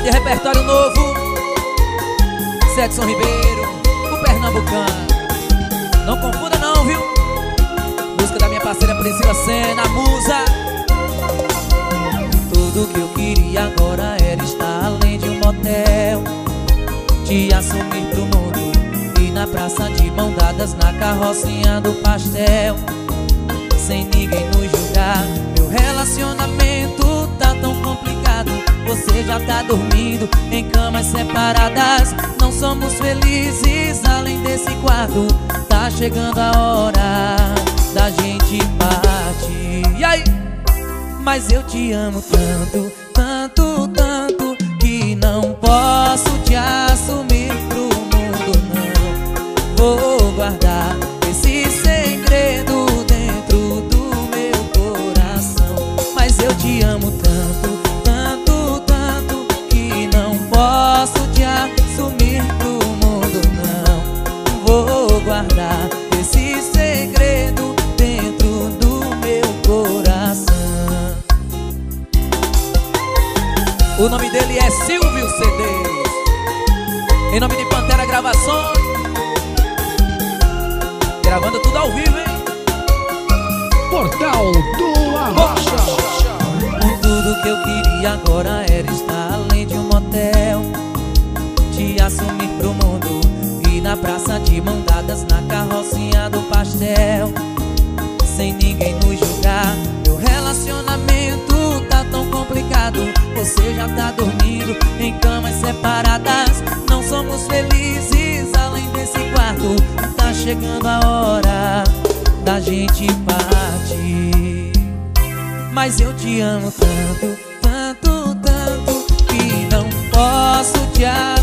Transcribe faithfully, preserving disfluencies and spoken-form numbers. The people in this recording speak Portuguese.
de repertório novo, Sexson Ribeiro, o pernambucano. Não confunda não, viu? Música da minha parceira Priscila Senna, a musa. Tudo que eu queria agora era estar além de um motel, te assumir pro mundo e na praça de mão dadas na carrocinha do pastel, sem ninguém nos julgar. Meu relacionamento tá tão complicado, você já tá dormindo em camas separadas. Não somos felizes além desse quarto. Tá chegando a hora da gente partir. E aí? Mas eu te amo tanto, tanto, tanto, que não posso te assumir pro mundo, não. Vou guardar esse segredo dentro do meu coração. Mas eu te amo tanto, tanto, tanto, que não posso te assumir pro mundo, não. Vou guardar esse segredo dentro do meu coração. O nome dele é Silvio C D, em nome de Pantera Gravações, gravando tudo ao vivo, hein? Portal do Arrocha. Tudo que eu queria agora era estar além de um motel, te assumir pro mundo e na praça de mão dadas na carrocinha do pastel, sem ninguém nos julgar. Meu relacionamento tá tão complicado, você já tá dormindo em camas separadas. Não somos felizes além desse quarto. Tá chegando a hora da gente partir. Mas eu te amo tanto, tanto, tanto, que não posso te amar.